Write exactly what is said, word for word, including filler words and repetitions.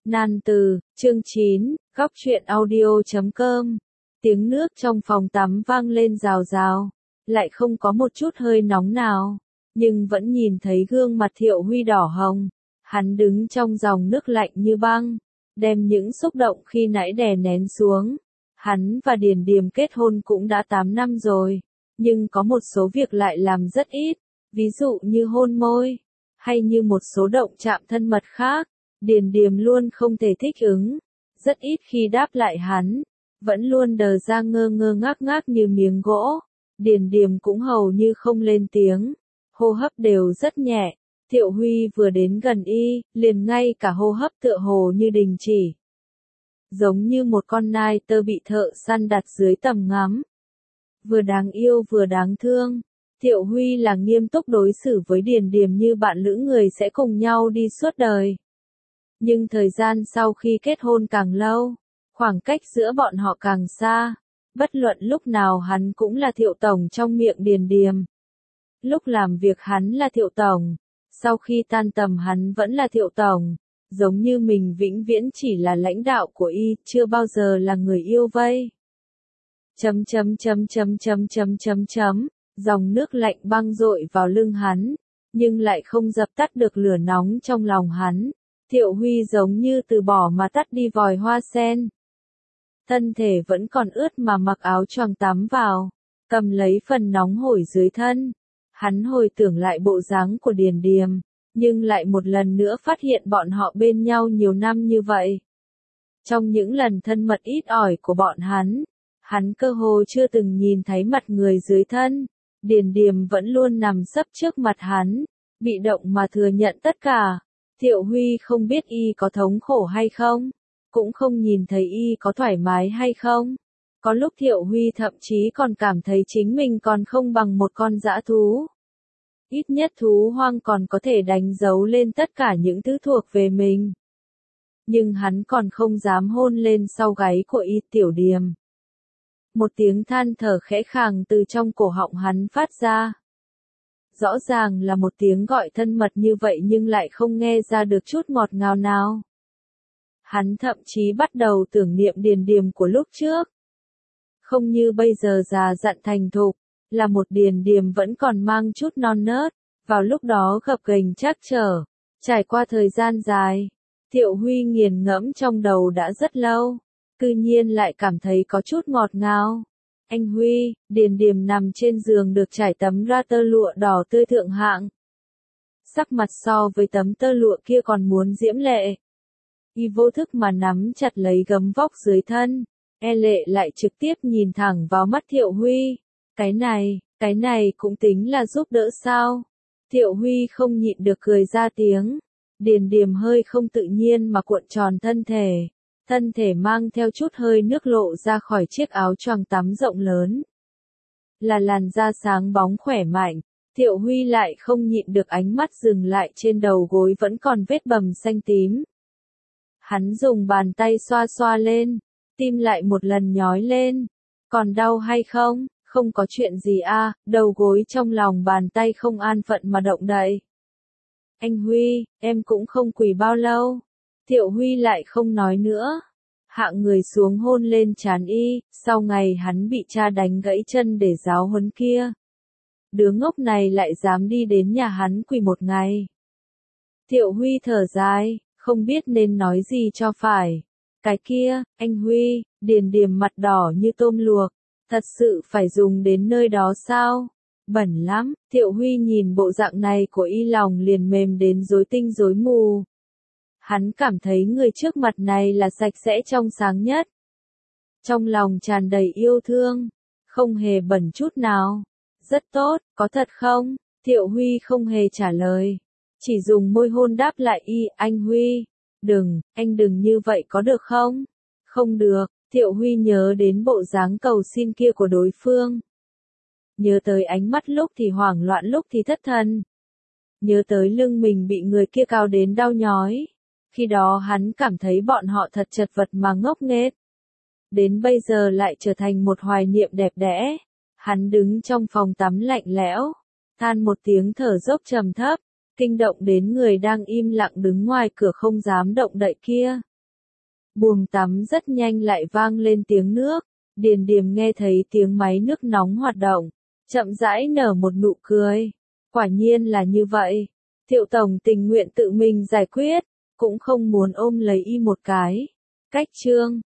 Nan từ, chương chín, góc truyện audio chấm com. Tiếng nước trong phòng tắm vang lên rào rào, lại không có một chút hơi nóng nào, nhưng vẫn nhìn thấy gương mặt Thiệu Huy đỏ hồng. Hắn đứng trong dòng nước lạnh như băng, đem những xúc động khi nãy đè nén xuống. Hắn và Điền Điềm kết hôn cũng đã tám năm rồi, nhưng có một số việc lại làm rất ít, ví dụ như hôn môi, hay như một số động chạm thân mật khác. Điền Điềm luôn không thể thích ứng, rất ít khi đáp lại hắn, vẫn luôn đờ ra ngơ ngơ ngác ngác như miếng gỗ. Điền Điềm cũng hầu như không lên tiếng, hô hấp đều rất nhẹ. Thiệu Huy vừa đến gần y, liền ngay cả hô hấp tựa hồ như đình chỉ. Giống như một con nai tơ bị thợ săn đặt dưới tầm ngắm. Vừa đáng yêu vừa đáng thương. Thiệu Huy là nghiêm túc đối xử với Điền Điềm như bạn lữ người sẽ cùng nhau đi suốt đời. Nhưng thời gian sau khi kết hôn càng lâu, khoảng cách giữa bọn họ càng xa. Bất luận lúc nào hắn cũng là Thiệu Tổng trong miệng Điền Điềm. Lúc làm việc hắn là Thiệu Tổng, sau khi tan tầm hắn vẫn là Thiệu Tổng, giống như mình vĩnh viễn chỉ là lãnh đạo của y, chưa bao giờ là người yêu vây. Chấm chấm chấm chấm chấm chấm chấm chấm, dòng nước lạnh băng dội vào lưng hắn, nhưng lại không dập tắt được lửa nóng trong lòng hắn. Thiệu Huy giống như từ bỏ mà tắt đi vòi hoa sen. Thân thể vẫn còn ướt mà mặc áo choàng tắm vào, cầm lấy phần nóng hổi dưới thân. Hắn hồi tưởng lại bộ dáng của Điền Điềm, nhưng lại một lần nữa phát hiện bọn họ bên nhau nhiều năm như vậy. Trong những lần thân mật ít ỏi của bọn hắn, hắn cơ hồ chưa từng nhìn thấy mặt người dưới thân. Điền Điềm vẫn luôn nằm sấp trước mặt hắn, bị động mà thừa nhận tất cả. Thiệu Huy không biết y có thống khổ hay không, cũng không nhìn thấy y có thoải mái hay không. Có lúc Thiệu Huy thậm chí còn cảm thấy chính mình còn không bằng một con dã thú. Ít nhất thú hoang còn có thể đánh dấu lên tất cả những thứ thuộc về mình. Nhưng hắn còn không dám hôn lên sau gáy của y. Tiểu Điềm. Một tiếng than thở khẽ khàng từ trong cổ họng hắn phát ra. Rõ ràng là một tiếng gọi thân mật như vậy nhưng lại không nghe ra được chút ngọt ngào nào. Hắn thậm chí bắt đầu tưởng niệm Điền Điềm của lúc trước. Không như bây giờ già dặn thành thục, là một Điền Điềm vẫn còn mang chút non nớt, vào lúc đó gập ghềnh trắc trở. Trải qua thời gian dài, Thiệu Huy nghiền ngẫm trong đầu đã rất lâu, cư nhiên lại cảm thấy có chút ngọt ngào. Anh Huy, Điền Điềm nằm trên giường được trải tấm ra tơ lụa đỏ tươi thượng hạng. Sắc mặt so với tấm tơ lụa kia còn muốn diễm lệ. Y vô thức mà nắm chặt lấy gấm vóc dưới thân, e lệ lại trực tiếp nhìn thẳng vào mắt Thiệu Huy. Cái này, cái này cũng tính là giúp đỡ sao? Thiệu Huy không nhịn được cười ra tiếng. Điền Điềm hơi không tự nhiên mà cuộn tròn thân thể. Thân thể mang theo chút hơi nước lộ ra khỏi chiếc áo choàng tắm rộng lớn. Là làn da sáng bóng khỏe mạnh, Thiệu Huy lại không nhịn được ánh mắt dừng lại trên đầu gối vẫn còn vết bầm xanh tím. Hắn dùng bàn tay xoa xoa lên, tim lại một lần nhói lên. Còn đau hay không? Không có chuyện gì a, đầu gối trong lòng bàn tay không an phận mà động đậy. Anh Huy, em cũng không quỳ bao lâu. Thiệu Huy lại không nói nữa. Hạ người xuống hôn lên trán y, sau ngày hắn bị cha đánh gãy chân để giáo huấn kia. Đứa ngốc này lại dám đi đến nhà hắn quỳ một ngày. Thiệu Huy thở dài, không biết nên nói gì cho phải. Cái kia, anh Huy, Điền Điềm mặt đỏ như tôm luộc. Thật sự phải dùng đến nơi đó sao? Bẩn lắm. Thiệu Huy nhìn bộ dạng này của y lòng liền mềm đến rối tinh rối mù. Hắn cảm thấy người trước mặt này là sạch sẽ trong sáng nhất. Trong lòng tràn đầy yêu thương, không hề bẩn chút nào. Rất tốt, có thật không? Thiệu Huy không hề trả lời, chỉ dùng môi hôn đáp lại y. Anh Huy, đừng, anh đừng như vậy có được không? Không được. Thiệu Huy nhớ đến bộ dáng cầu xin kia của đối phương. Nhớ tới ánh mắt lúc thì hoảng loạn lúc thì thất thần. Nhớ tới lưng mình bị người kia cao đến đau nhói. Khi đó hắn cảm thấy bọn họ thật chật vật mà ngốc nghếch. Đến bây giờ lại trở thành một hoài niệm đẹp đẽ. Hắn đứng trong phòng tắm lạnh lẽo, than một tiếng thở dốc trầm thấp, kinh động đến người đang im lặng đứng ngoài cửa không dám động đậy kia. Buồng tắm rất nhanh lại vang lên tiếng nước. Điền Điềm nghe thấy tiếng máy nước nóng hoạt động, chậm rãi nở một nụ cười. Quả nhiên là như vậy. Thiệu tổng tình nguyện tự mình giải quyết, cũng không muốn ôm lấy y một cái. Cách chương